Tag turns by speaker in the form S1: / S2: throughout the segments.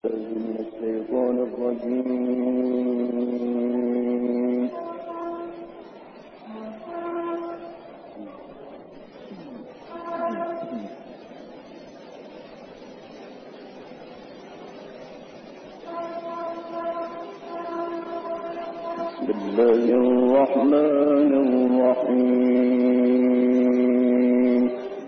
S1: من الشيطان الرجيم. بسم الله الرحمن الرحيم.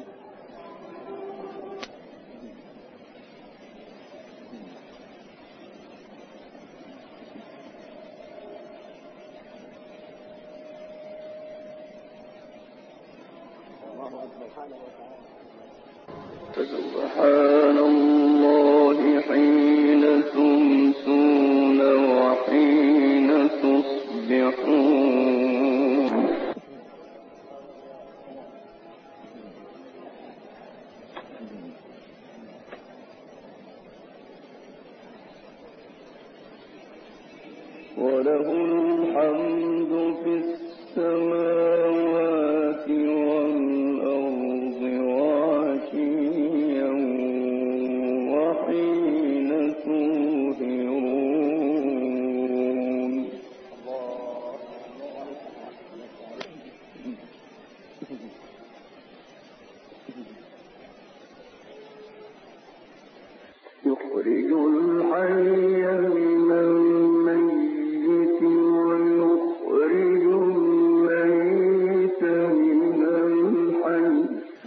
S1: فسبحان الله حين تمسون وحين تصبحون. وله الحمد في السماوات والأرض وعشيا وحين تظهرون. يخرج الحي من الميت ويخرج الميت من الحي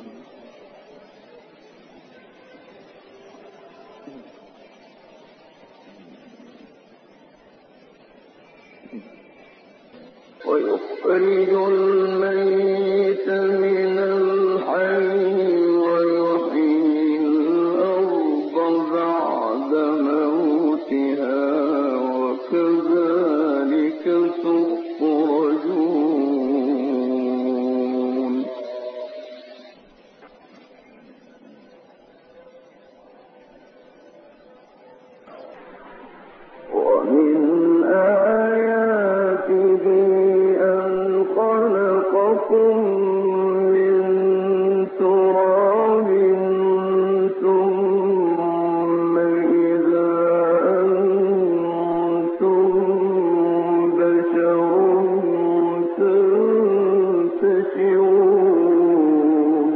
S1: ويخرج الميت من الحي ويحيي الأرض بعد موتها وكذلك تخرجون. ومن آياته أن خلقكم من تراب ثم إذا أنتم بشر تنتشرون.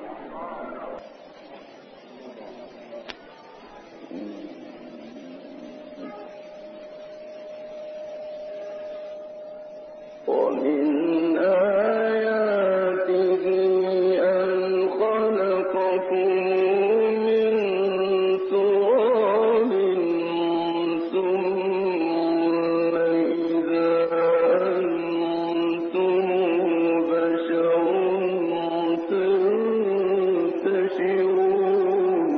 S1: ومن آياته أن خلقكم من تراب ثم إذا أنتم بشر تنتشرون.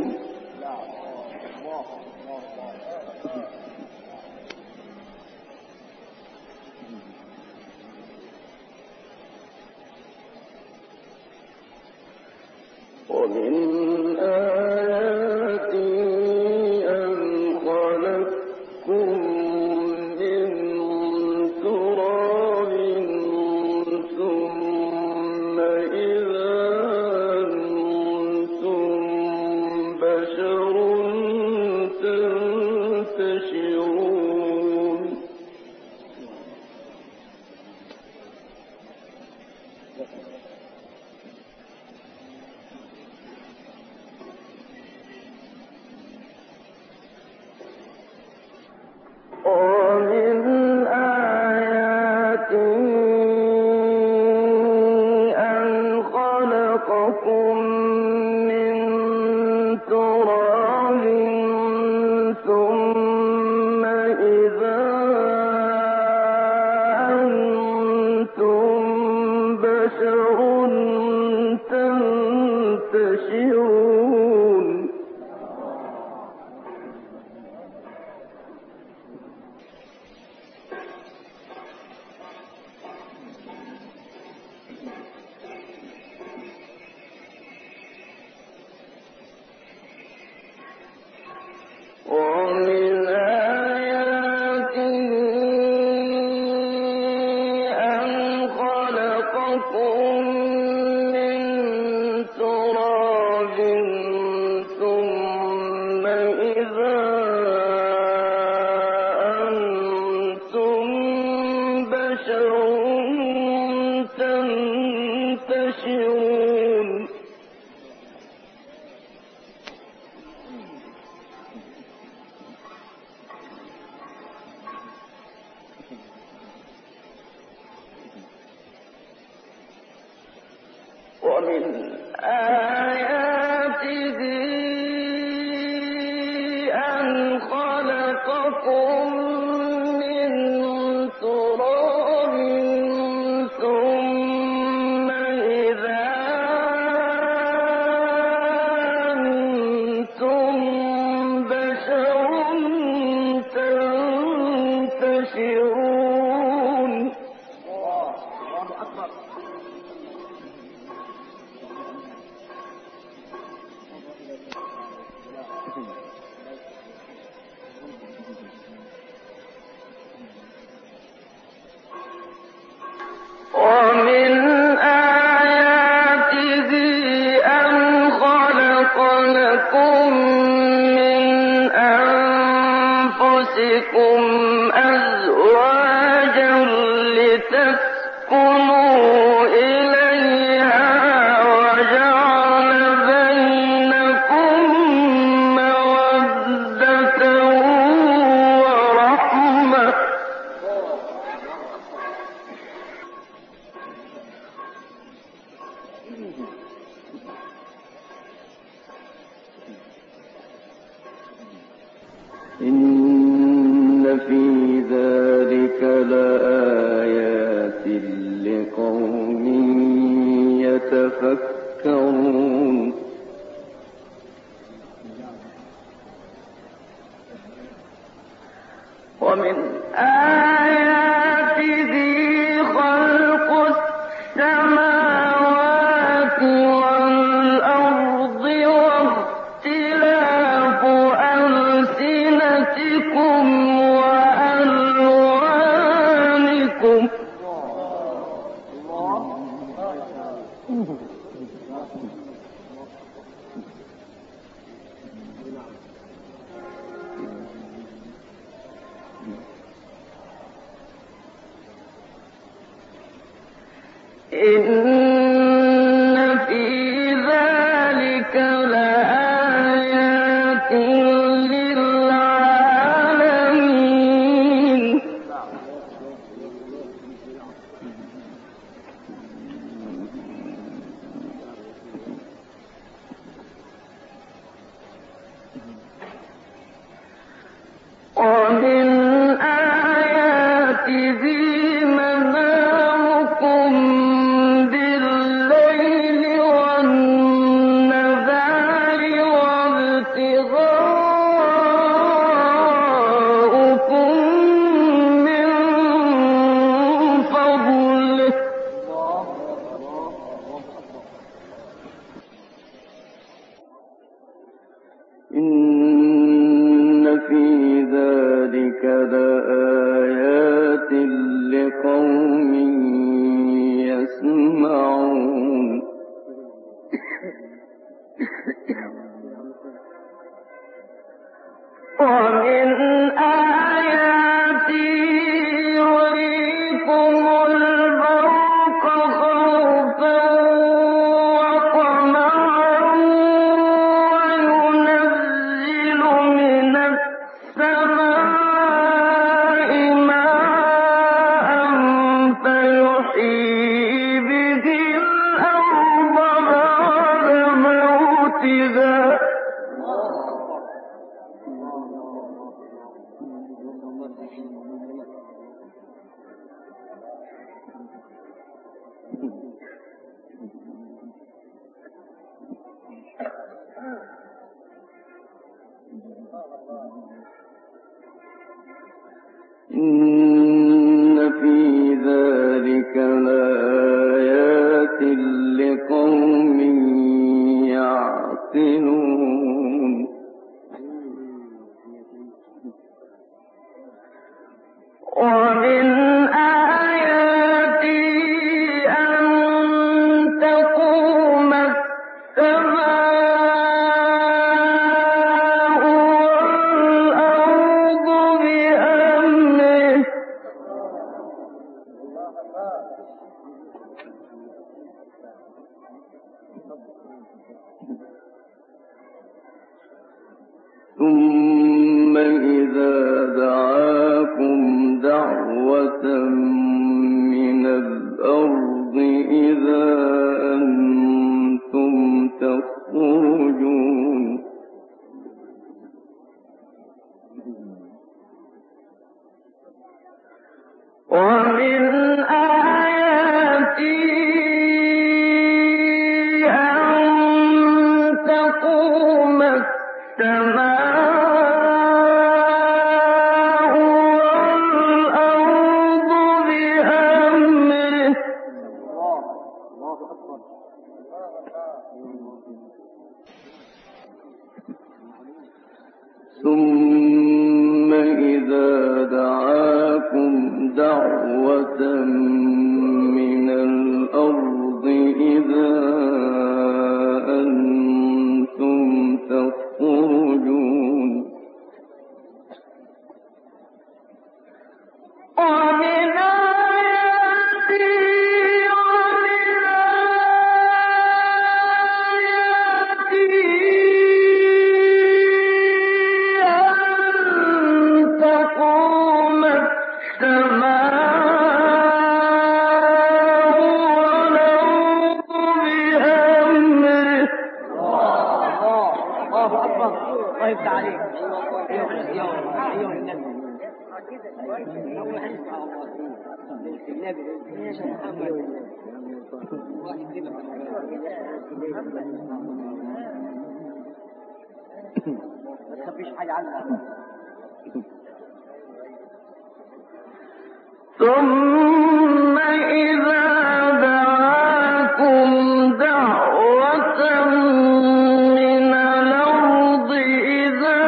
S1: ومن آياته أن خلقكم من تراب ثم إذا أنتم بشر تنتشرون. ومن آياته أن خلقكم من تراب ثم إن في ذلك لآيات لقوم يتفكرون ومن آياته خلق السماوات والأرض واختلاف ألسنتكم وألوانكم إن في ذلك لآيات للعالمين ومن آياته منامكم بالليل والنهار وابتغاؤكم من فضله إن في ذلك لآيات لقوم يسمعون ومن آياته يريكم البرق خوفا وطمعا وينزل من السماء ماء فيحيي به الأرض بعد موتها إن في ذلك لآيات لقوم يعقلون ومن آياته أن تقوم السماء والأرض بأمره ثم إذا دعاكم دعوة من الأرض إذا أنتم ومن آياته أن تقوم السماء والأرض بأمره ثم إذا دعاكم دعوة من الأرض إذا أنتم تخرجون ومن ثم إذا دعاكم دعوة من الأرض إذا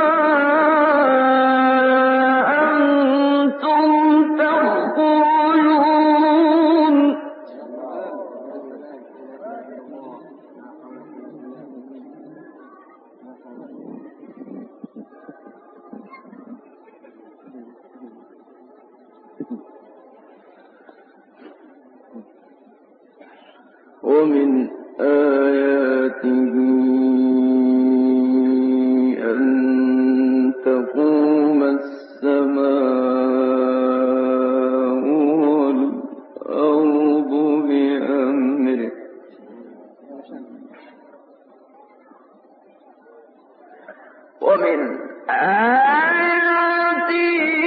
S1: أنتم تخرجون ومن آياته أن تقوم السماء والأرض بأمره ومن آياته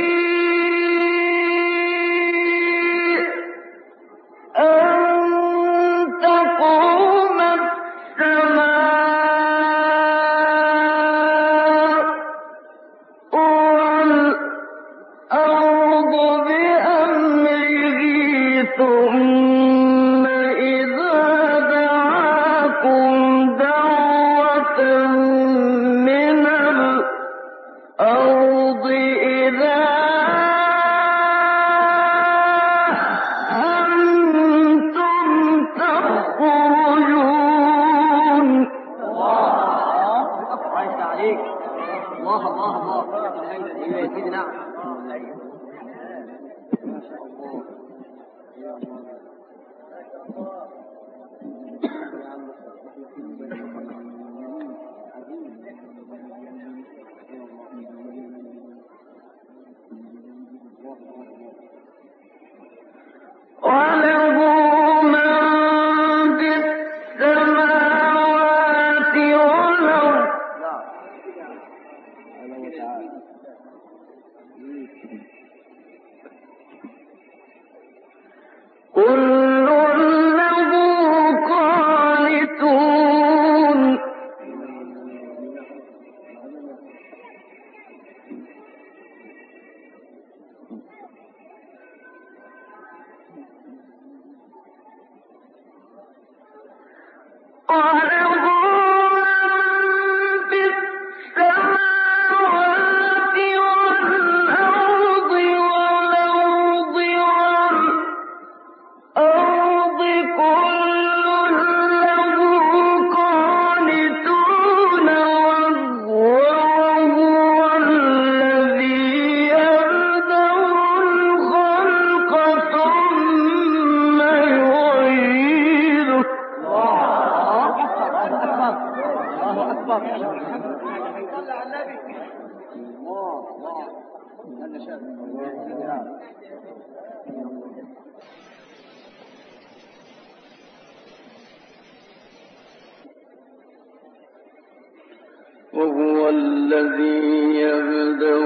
S1: ثم إذا دعاكم دعوة من الأرض إذا أنتم تخرجون
S2: الله الله الله يا سيدنا
S1: وله من في السماوات والأرض كل له قانتون وله من في السماوات والأرض والأرض كل له قانتون وهو الذي يبدأ الخلق ثم يعيده وهو الذي يبدأ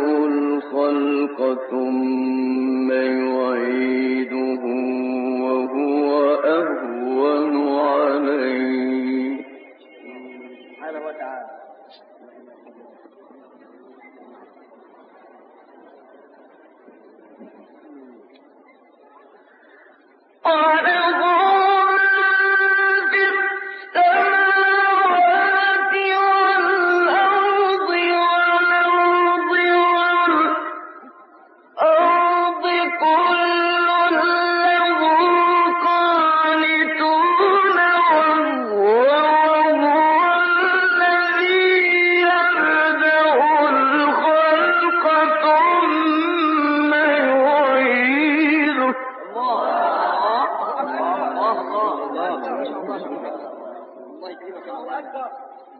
S2: أكبر.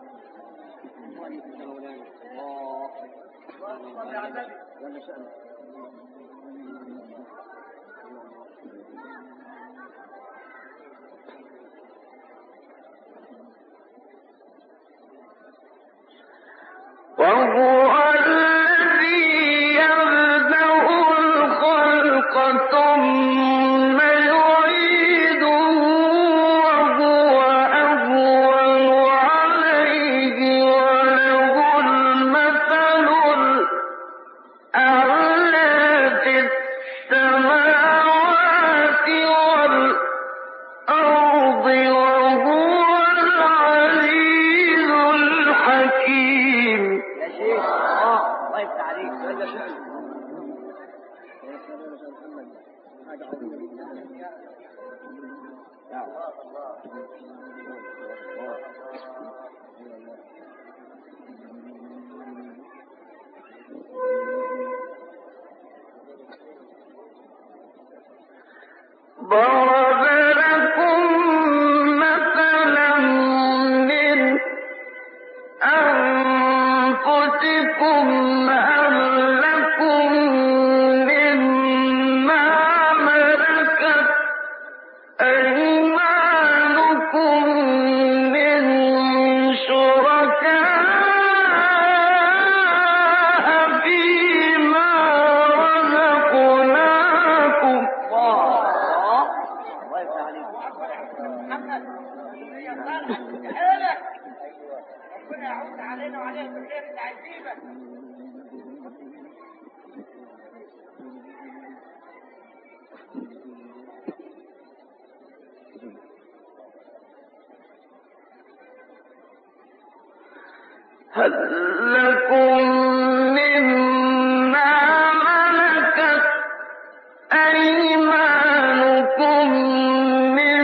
S1: وهو الذي يبدأ الخلق ثم يعيده وهو أهون عليه وله المثل الأعلى في السماوات والأرض وهو العزيز الحكيم.
S2: يا شيخ الله يفتح عليك.
S1: ضرب لكم مثلا من أنفسكم هل لكم مما ملكت أيمانكم من شركاء فيما رزقناكم.
S2: الله يفتح عليك. محمد حالك ربنا يعود علينا وعليك بخير العزيمة.
S1: هل لكم مما ملكت أيمانكم من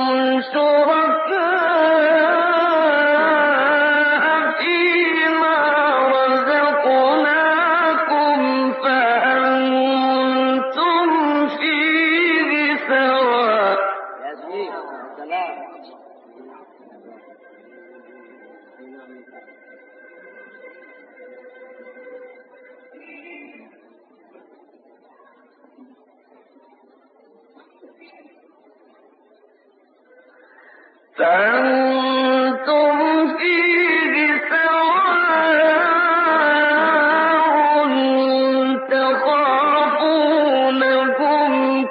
S1: شركاء فيما رزقناكم فأنتم فيه سواء.
S2: يا شيخ سلام.
S1: فأنتم فيه سواء تخافونهم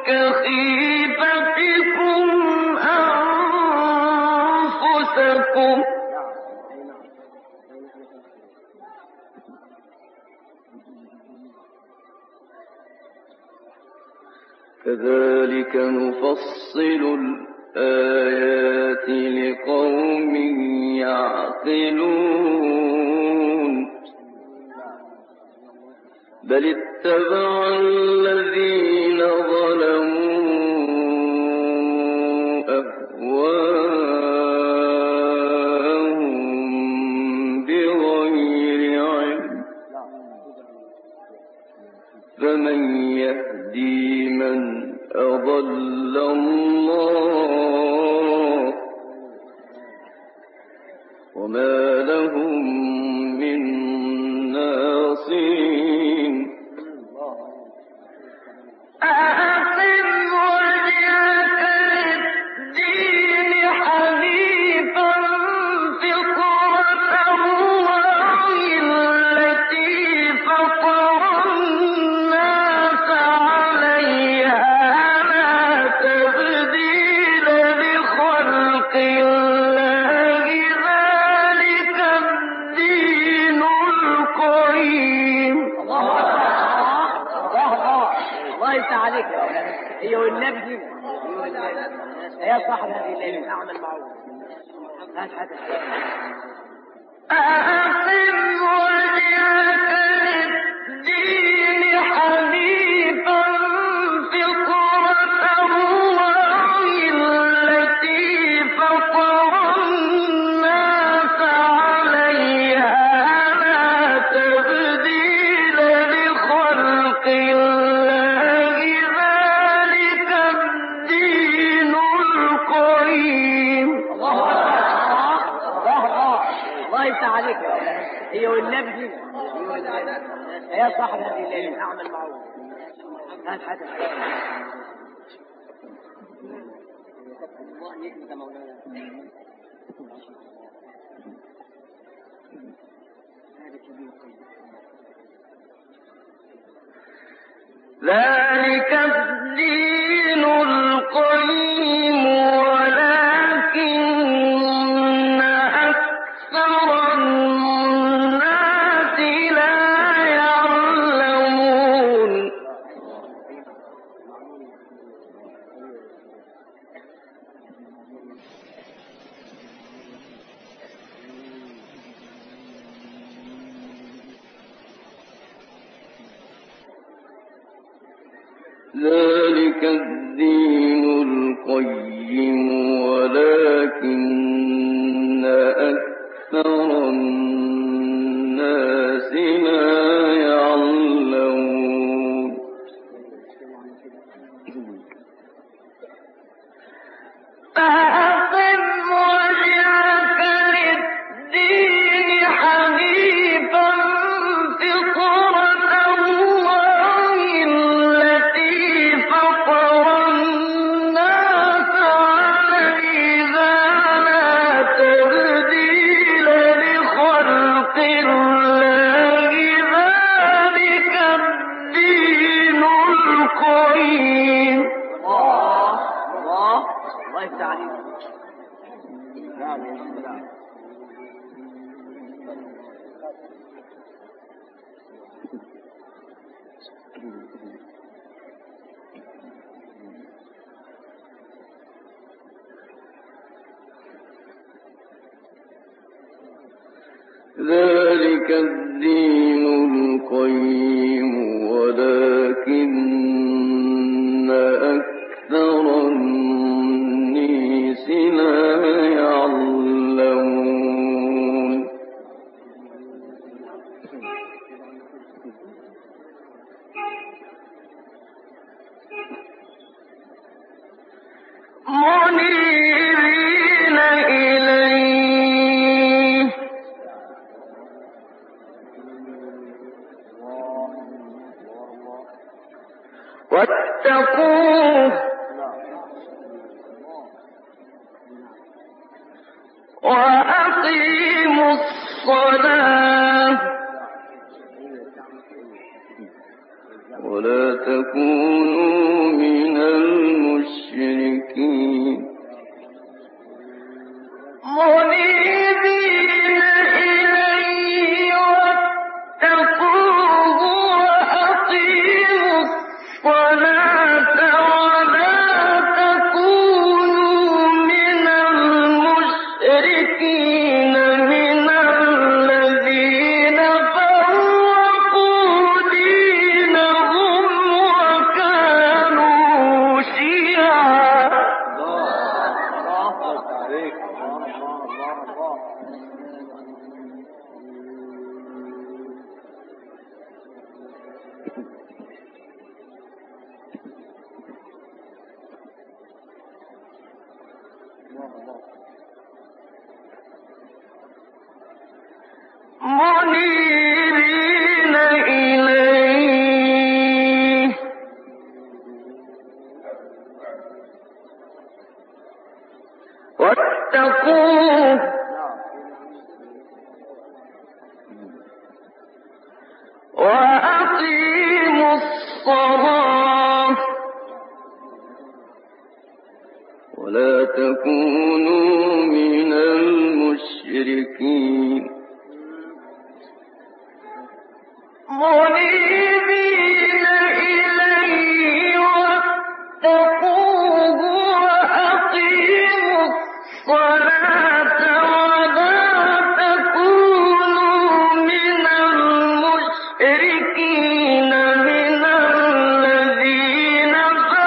S1: كخيفتكم أنفسكم. كذلك نفصل الآيات لقوم يعقلون. بل اتبع الذين ظلموا أهواءهم بغير علم فمن يهدي من أضل الله وما لهم من ناصرين. أقم وجهك للدين حنيفا فطرة الله التي فطر الناس عليها لا تبديل لخلق الله ذلك الدين القيم.
S2: الله يفتح عليك. هي والنبي يا صاحب هذه الليلة أعمل معروف. هات حتى
S1: أقم وجهك للدين حنيفا فطرة الله التي فطر الناس عليها لا تبديل لخلق الله ذلك الدين القيم.
S2: الله يا صاحب هذه الليلة أعمل معروف. هات حتى
S1: ذلك الدين القيم ولكن أكثر الناس لا يعلمون ذلك الدين القيم ولكن أكثر الناس لا يعلمون فأقم وجهك للدين حنيفا فطرة الله التي فطر الناس عليها لا تبديل لخلق الله ذلك الدين القيم
S2: الله يفتح عليك. نعم يا سلام.
S1: ذلك الدين القيم ولكن أكثر الناس لا يعلمون منيبين إليه واتقوه وأقيموا الصلاة ولا تكونوا من المشركين منيبين إليه واتقوه وأقيموا الصلاة ولا تكونوا من المشركين من الذين فرقوا دينهم وكانوا شيعا منيبين إليه واتقوه وأقيموا الصلاة ولا تكونوا من المشركين منيبين إليه واتقوه وأقيموا الصلاة ولا تكونوا من المشركين من الذين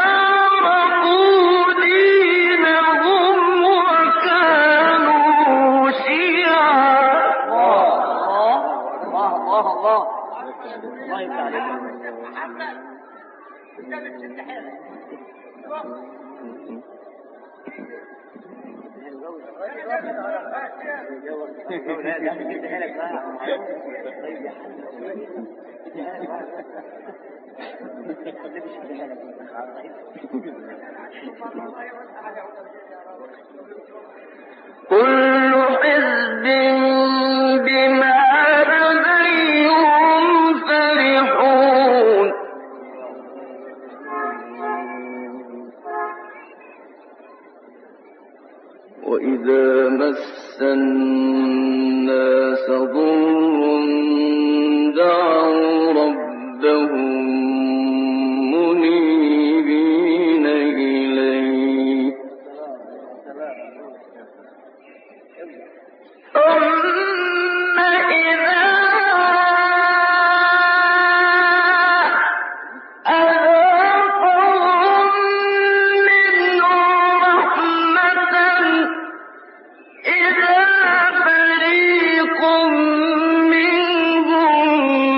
S1: فرقوا دينهم وكانوا شيعا
S2: الله يفتح عليك.
S1: كل حزب بما لديهم فرحون وإذا مس الناس ضر دعوا ربهم منيبين إليه ثم إذا أذاقهم منه رحمة إذا فريق منهم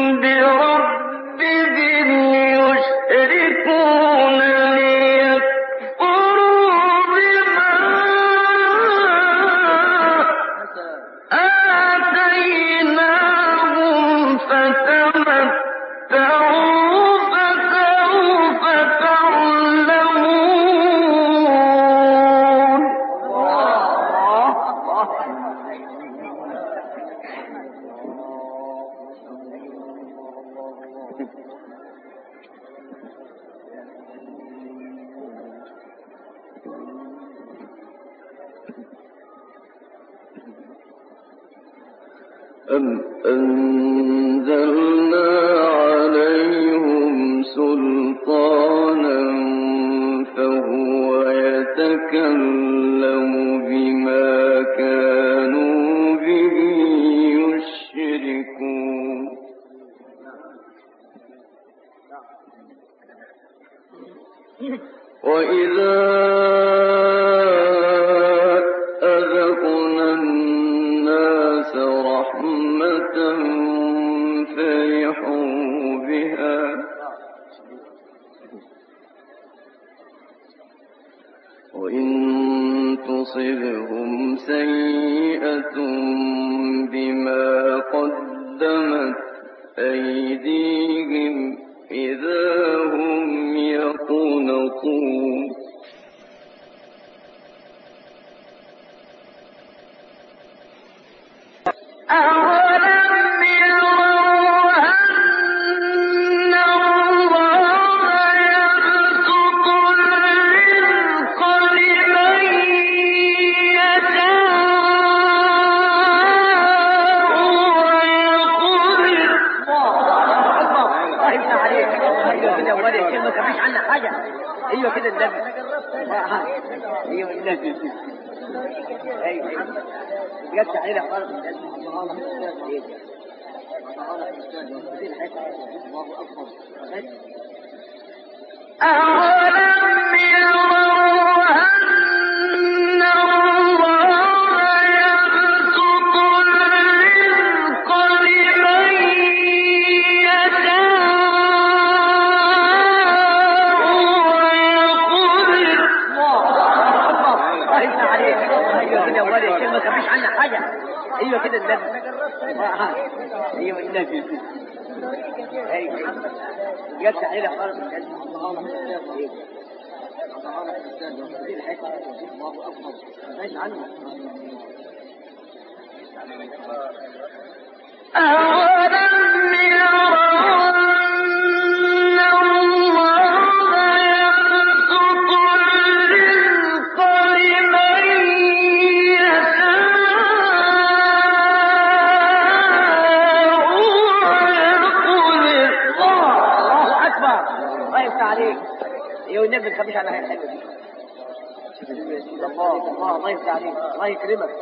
S1: بربهم يشركون ليكفروا بما آتيناهم فتمتعوا فسوف تعلمون أم أنزلنا عليهم سلطانا فهو يتكلم بما كانوا به يشركون وإذا أذقنا الناس رحمة فرحوا بها وإن تصبهم سيئة بما قدمت أيديهم إذا هم يقنطون أولم يروا أن الله يبسط الرزق لمن يشاء ويقدر
S2: الله يفتح عليك. ايوه كده ولد كلمه ما فيش عنها حاجه. ايوه كده النبي. ايوه النبي. ايوه جت علينا خالص.
S1: أولم يروا أن الله يبسط الرزق لمن يشاء ويقدر
S2: الله يفتح عليك. ايوه كده ولد كلمه ما فيش عنها حاجه. ايوه كده النبي. ايوه النبي. ايوه جت علينا خالص.
S1: أولم يروا أن الله يبسط الرزق لمن يشاء ويقدر
S2: الله اكبر. الله يفتح عليك. ايوه النبي ما تخافيش على حاجه حلوه دي. الله يفتح عليك. الله يكرمك.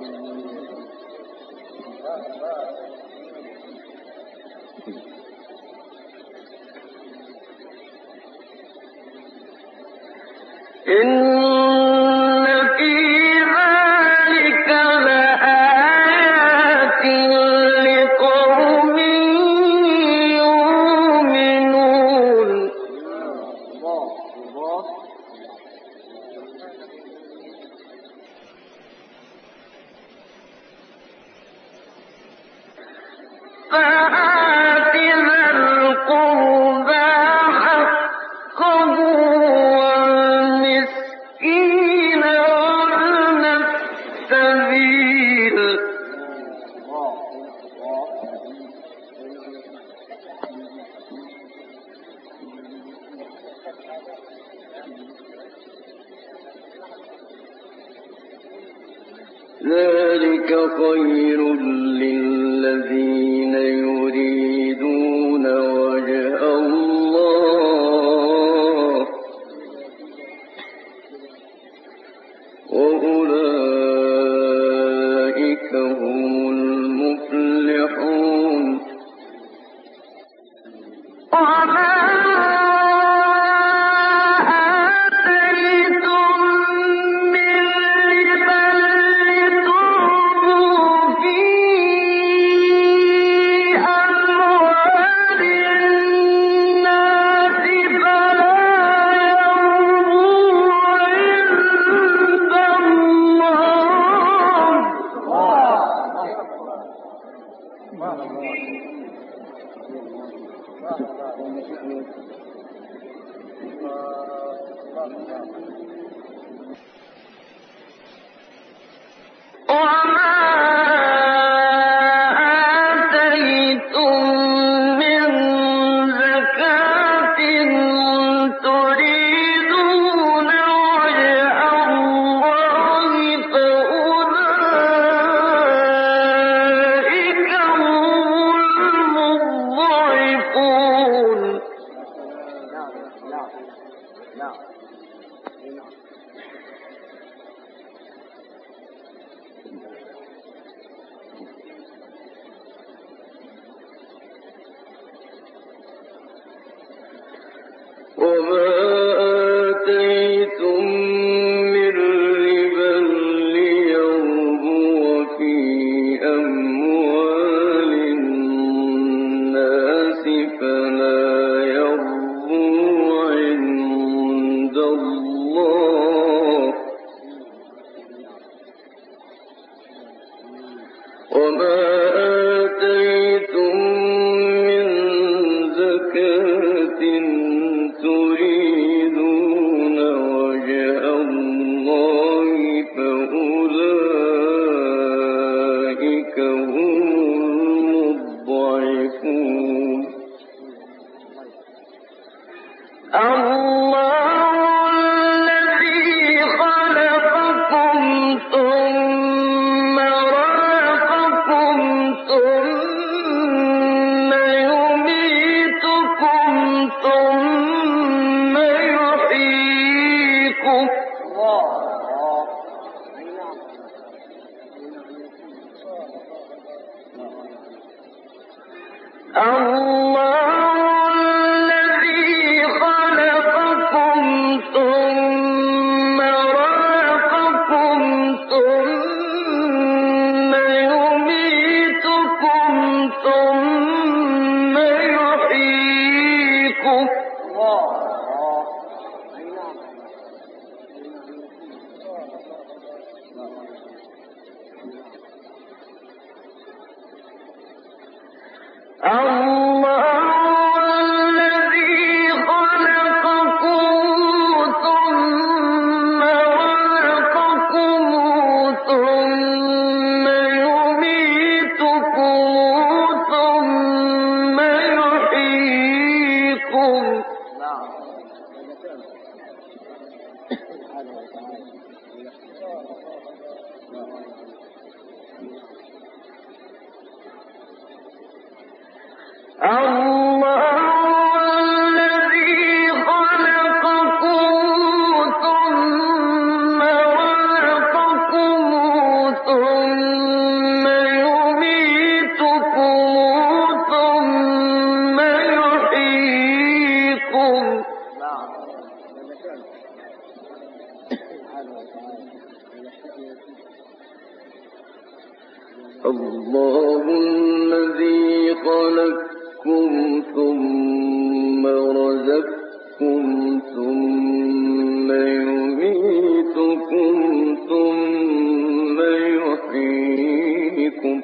S1: إن في ذلك لآيات لقوم يؤمنون ذلك خير للذين يريدون وجه الله وأولئك هم المفلحون وما آتيتم من ربا ليربو في أموال الناس فلا يربو عند الله وما آتيتم من زكاة تريدون وجه الله فأولئك هم المضعفون الله الذي خلقكم ثم رزقكم ثم يميتكم ثم يحييكم الله الذي خلقكم ثم رزقكم ثم يميتكم ثم يحييكم الله الذي خلقكم ثم رزقكم ثم يميتكم ثم يحييكم الله الذي خلقكم ثم رزقكم ثم يميتكم ثم يحييكم الله الذي خلقكم ثم رزقكم ثم يميتكم ثم يحييكم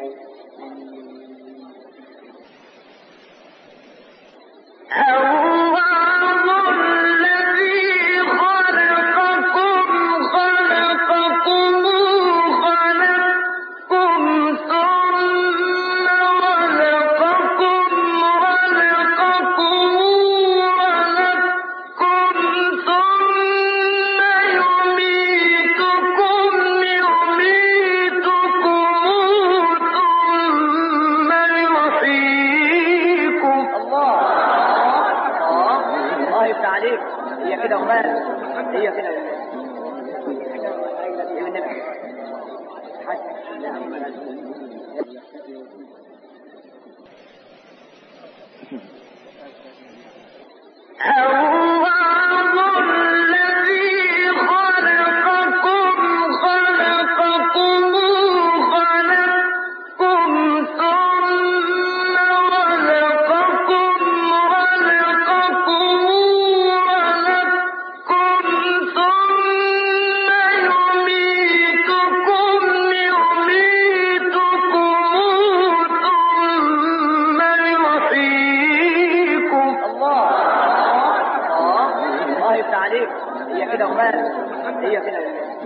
S1: يميتكم
S2: عليك. هي كده ومال. هي كده والنبي. عليك. هي كده ومال. هي كده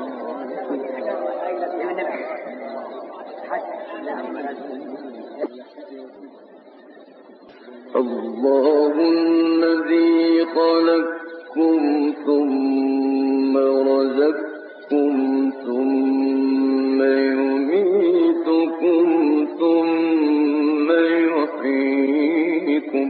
S2: والنبي.
S1: الله الذي خلقكم ثم رزقكم ثم يميتكم ثم يحييكم.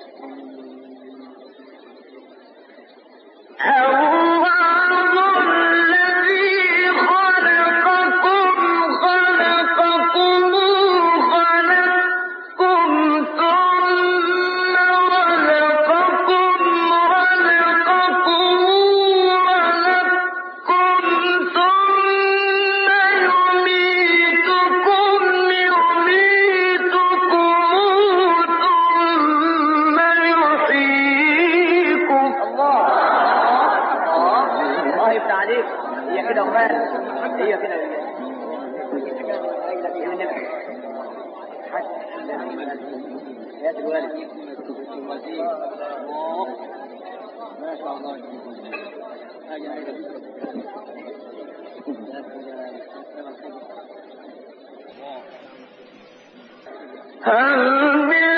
S2: هي كده ومال. هي كده والنبي. يا الوالد ما شاء الله.
S1: هل من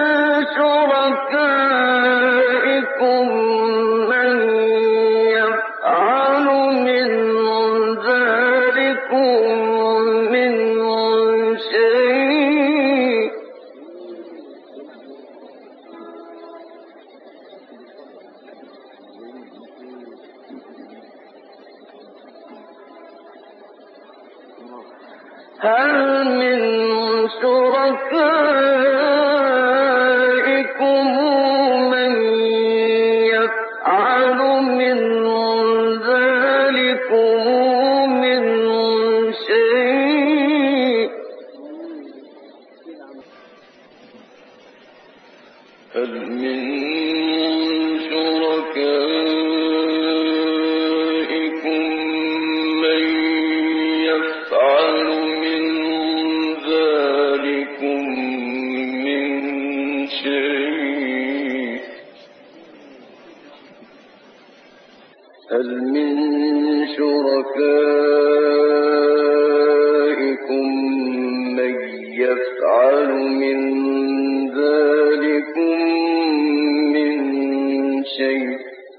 S1: شركائكم من يفعل من ذلكم من شيء؟ هل من شركائكم من يفعل من ذلكم من شيء؟ هل من شركائكم من يفعل من ذلكم من شيء؟ هل من شركائكم من يفعل من ذلكم من شيء؟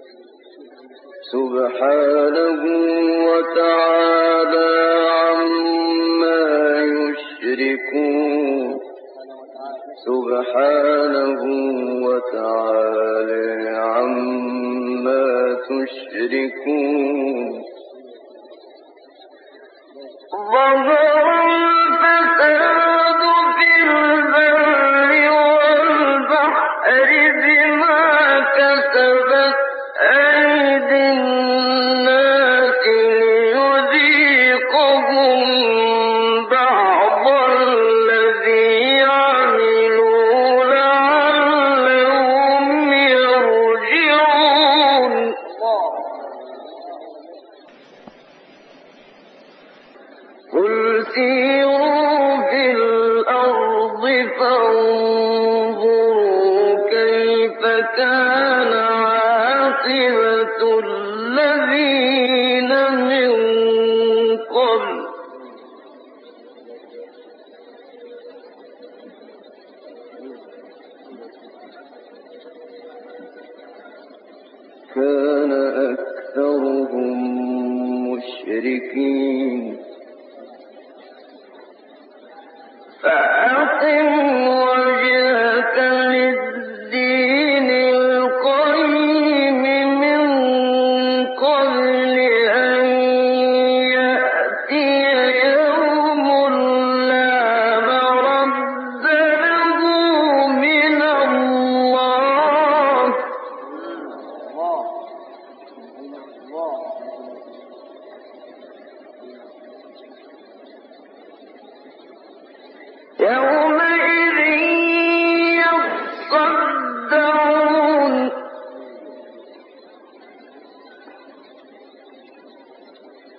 S1: سبحانه وتعالى عما يشركون. سبحانه وتعالى عما تشركون. ظهر الفساد في البر والبحر بما كسبت أيدي الناس ليذيقهم بعض الذي عملوا لعلهم يرجعون. قل سيروا في الأرض فانظروا كيف كان عاقبة الذين من قبل. كان أكثرهم مشركين. فأقم وجهك للدين القيم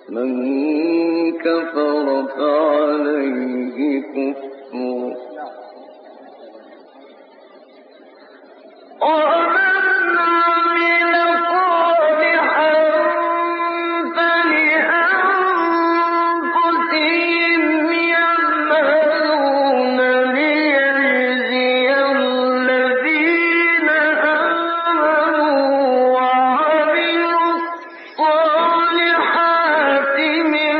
S1: من كفر فعليه كفره ومن عمل صالحا فلأنفسهم يعملون ليجزي الذين آمنوا وعملوا الصالحات من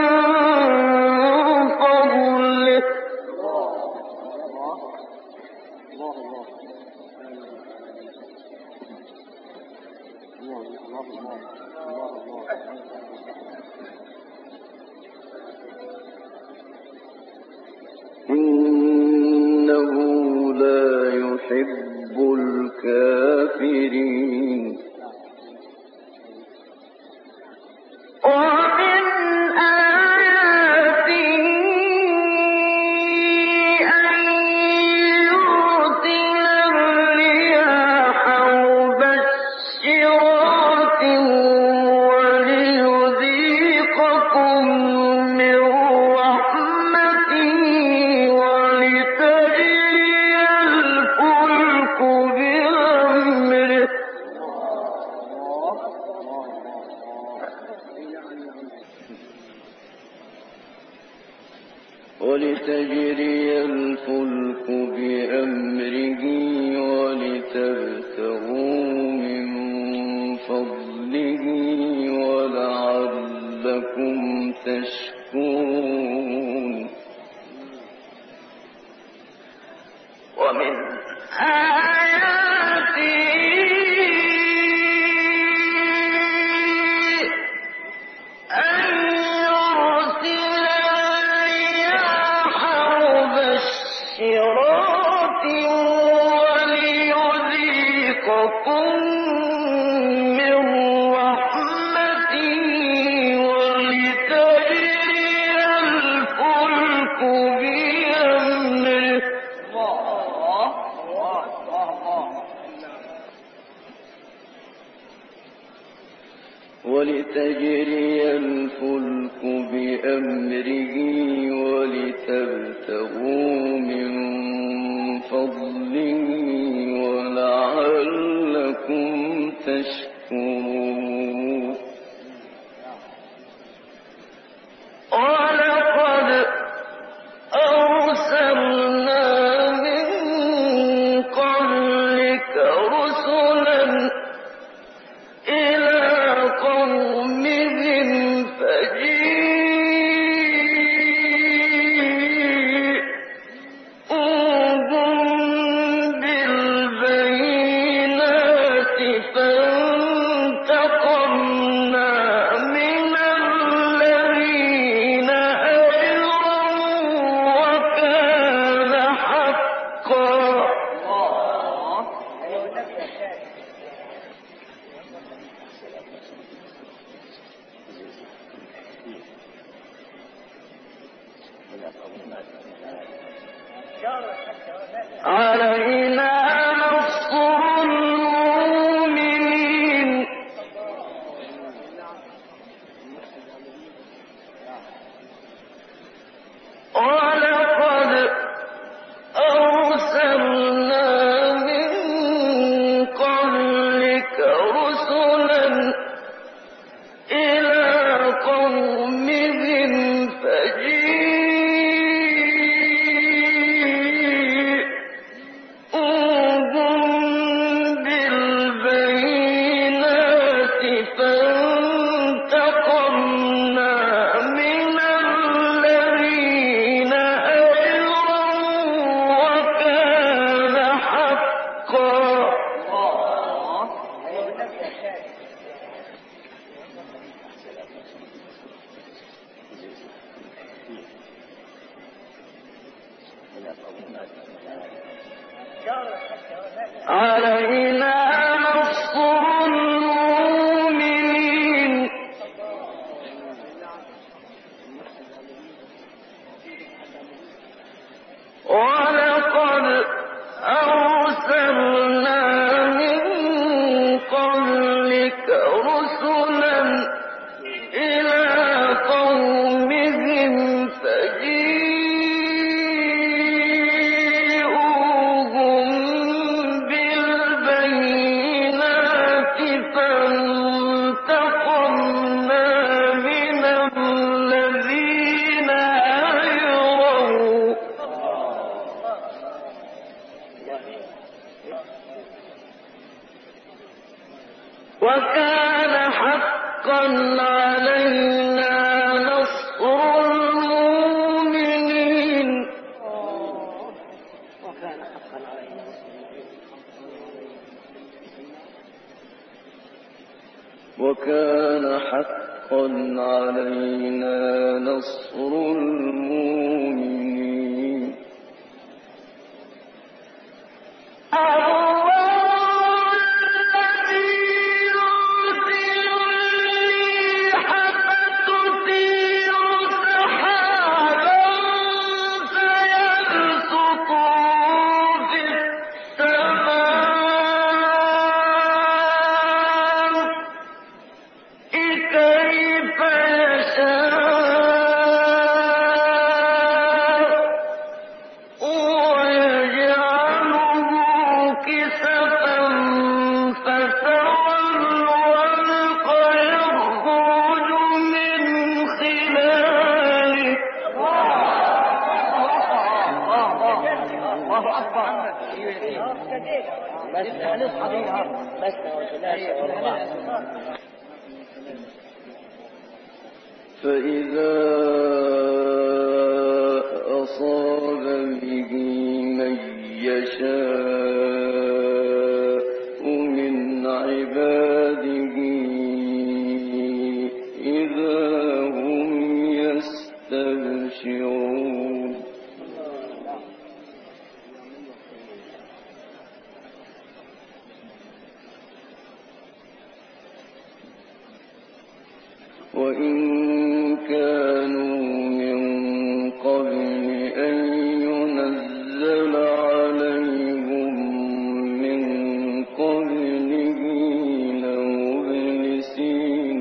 S1: فضله إنه لا يحب الكافرين ومن آياته أن يرسل الرياح مبشرات وليذيقكم من رحمته ولتجري الفلك بأمره ولتبتغوا من فضله ولعلكم تشكرون ومن آياته أن يرسل الرياح مبشرات وليذيقكم من رحمته ولتجري الفلك بأمره ولتبتغوا من فضله ولعلكم تشكرون ولقد أرسلنا من قبلك رسلا إلى قومهم فجيءوهم بالبينات فانتقمنا من الذين أجرموا وكان حقا علينا نصر المؤمنين ولقد أرسلنا من قبلك رسلا إلى قومهم فجيءوهم بالبينات فانتقمنا من الذين أجرموا وكان حقا علينا نصر المؤمنين ولقد أرسلنا من قبلك رسلا إلى قومهم وكان حقا علينا نصر المؤمنين وكان حقا علينا نصر المؤمنين فإذا أصاب به من يشاء من عباده إذا هم يستبشرون وإن كانوا من قبل أن ينزل عليهم من قبله لمبلسين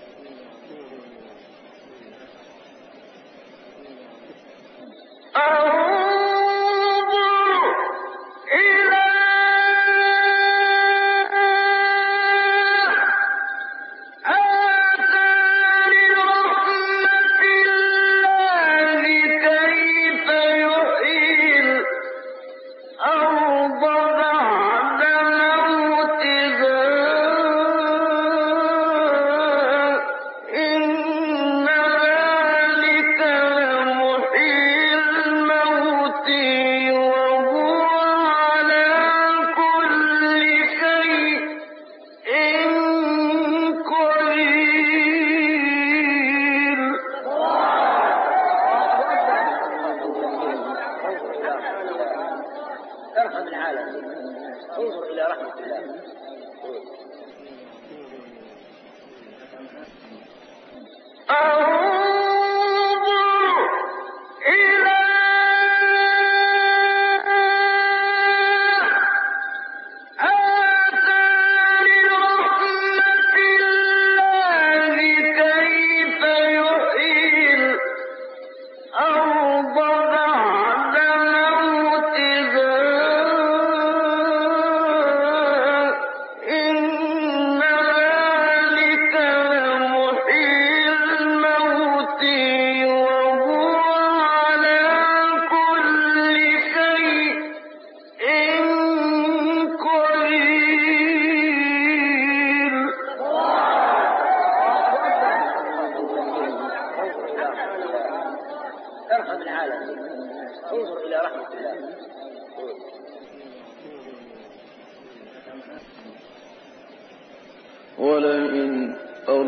S1: ولئن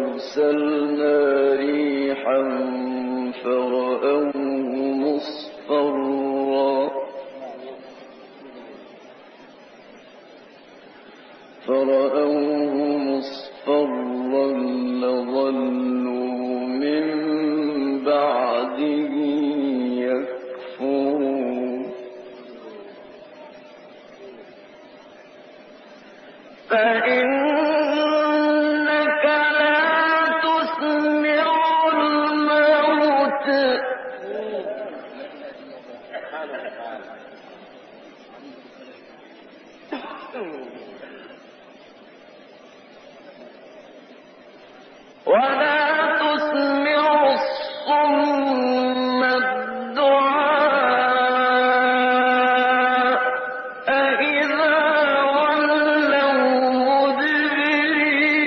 S1: أرسلنا ريحا فرأوه مصفرا لظلوا من بعده يكفرون فإنك لا تسمع الموت ولا تسمع الصم الدعاء إذا ولوا مدبرين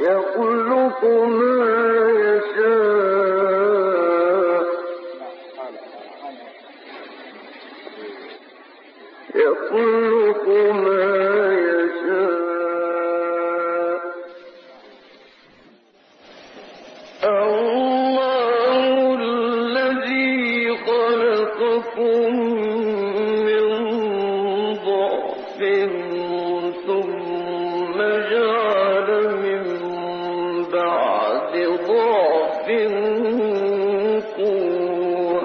S1: يخلق ما يشاء يخلق ما يشاء الله الذي خلقكم من ضعف ثم جعل من بعد ضعف قوة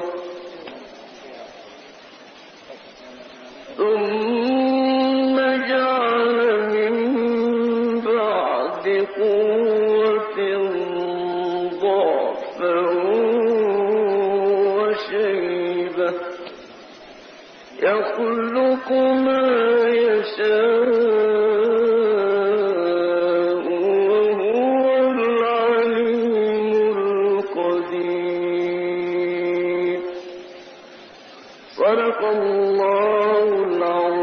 S1: ثم جعل من بعد قوة ضعفا وشيبة يخلق ما يشاء وهو العليم القدير صدق الله العظيم